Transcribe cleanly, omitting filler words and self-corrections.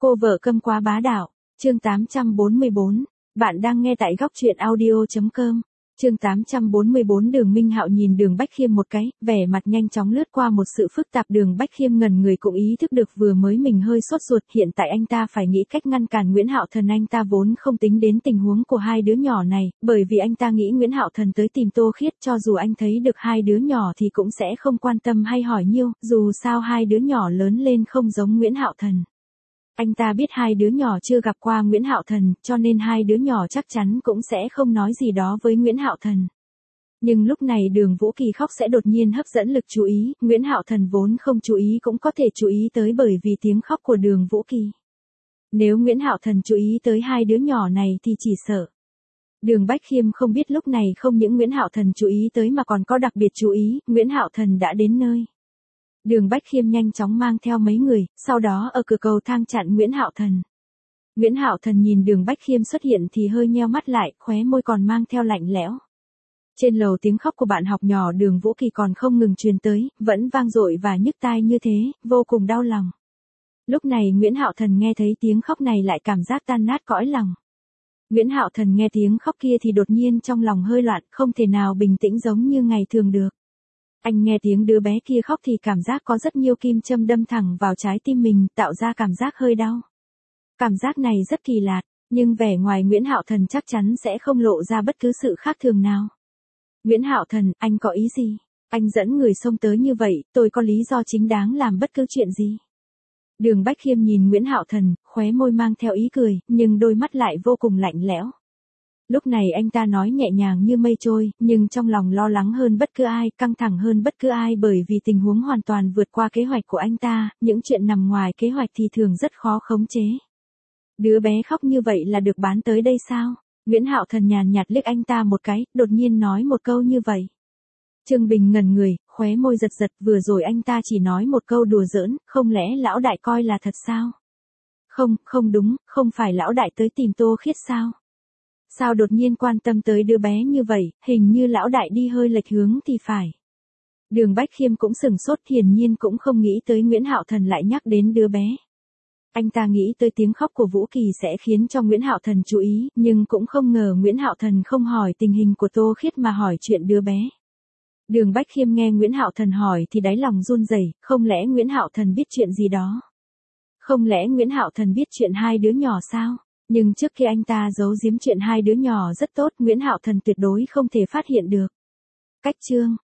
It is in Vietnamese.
Cô vợ câm quá bá đạo, chương 844, bạn đang nghe tại góc truyện audio.com. Chương 844 Đường Minh Hạo nhìn Đường Bách Khiêm một cái, vẻ mặt nhanh chóng lướt qua một sự phức tạp. Đường Bách Khiêm ngẩn người cũng ý thức được vừa mới mình hơi sốt ruột, hiện tại anh ta phải nghĩ cách ngăn cản Nguyễn Hạo Thần. Anh ta vốn không tính đến tình huống của hai đứa nhỏ này, bởi vì anh ta nghĩ Nguyễn Hạo Thần tới tìm Tô Khiết, cho dù anh thấy được hai đứa nhỏ thì cũng sẽ không quan tâm hay hỏi nhiều, dù sao hai đứa nhỏ lớn lên không giống Nguyễn Hạo Thần. Anh ta biết hai đứa nhỏ chưa gặp qua Nguyễn Hạo Thần, cho nên hai đứa nhỏ chắc chắn cũng sẽ không nói gì đó với Nguyễn Hạo Thần. Nhưng lúc này Đường Vũ Kỳ khóc sẽ đột nhiên hấp dẫn lực chú ý, Nguyễn Hạo Thần vốn không chú ý cũng có thể chú ý tới bởi vì tiếng khóc của Đường Vũ Kỳ. Nếu Nguyễn Hạo Thần chú ý tới hai đứa nhỏ này thì chỉ sợ. Đường Bách Khiêm không biết lúc này không những Nguyễn Hạo Thần chú ý tới mà còn có đặc biệt chú ý, Nguyễn Hạo Thần đã đến nơi. Đường Bách Khiêm nhanh chóng mang theo mấy người, sau đó ở cửa cầu thang chặn Nguyễn Hạo Thần. Nguyễn Hạo Thần nhìn Đường Bách Khiêm xuất hiện thì hơi nheo mắt lại, khóe môi còn mang theo lạnh lẽo. Trên lầu tiếng khóc của bạn học nhỏ Đường Vũ Kỳ còn không ngừng truyền tới, vẫn vang dội và nhức tai như thế, vô cùng đau lòng. Lúc này Nguyễn Hạo Thần nghe thấy tiếng khóc này lại cảm giác tan nát cõi lòng. Nguyễn Hạo Thần nghe tiếng khóc kia thì đột nhiên trong lòng hơi loạn, không thể nào bình tĩnh giống như ngày thường được. Anh nghe tiếng đứa bé kia khóc thì cảm giác có rất nhiều kim châm đâm thẳng vào trái tim mình, tạo ra cảm giác hơi đau. Cảm giác này rất kỳ lạ, nhưng vẻ ngoài Nguyễn Hạo Thần chắc chắn sẽ không lộ ra bất cứ sự khác thường nào. Nguyễn Hạo Thần, anh có ý gì? Anh dẫn người xông tới như vậy, tôi có lý do chính đáng làm bất cứ chuyện gì. Đường Bách Khiêm nhìn Nguyễn Hạo Thần, khóe môi mang theo ý cười, nhưng đôi mắt lại vô cùng lạnh lẽo. Lúc này anh ta nói nhẹ nhàng như mây trôi, nhưng trong lòng lo lắng hơn bất cứ ai, căng thẳng hơn bất cứ ai bởi vì tình huống hoàn toàn vượt qua kế hoạch của anh ta, những chuyện nằm ngoài kế hoạch thì thường rất khó khống chế. Đứa bé khóc như vậy là được bán tới đây sao? Nguyễn Hạo Thần nhàn nhạt liếc anh ta một cái, đột nhiên nói một câu như vậy. Trương Bình ngẩn người, khóe môi giật giật, vừa rồi anh ta chỉ nói một câu đùa giỡn, không lẽ lão đại coi là thật sao? Không đúng, không phải lão đại tới tìm Tô Khiết sao? Sao đột nhiên quan tâm tới đứa bé như vậy, hình như lão đại đi hơi lệch hướng thì phải. Đường Bách Khiêm cũng sửng sốt, hiển nhiên cũng không nghĩ tới Nguyễn Hạo Thần lại nhắc đến đứa bé. Anh ta nghĩ tới tiếng khóc của Vũ Kỳ sẽ khiến cho Nguyễn Hạo Thần chú ý, nhưng cũng không ngờ Nguyễn Hạo Thần không hỏi tình hình của Tô Khiết mà hỏi chuyện đứa bé. Đường Bách Khiêm nghe Nguyễn Hạo Thần hỏi thì đáy lòng run rẩy, không lẽ Nguyễn Hạo Thần biết chuyện gì đó? Không lẽ Nguyễn Hạo Thần biết chuyện hai đứa nhỏ sao? Nhưng trước khi anh ta giấu giếm chuyện hai đứa nhỏ rất tốt, Nguyễn Hạo Thần tuyệt đối không thể phát hiện được. Cách chương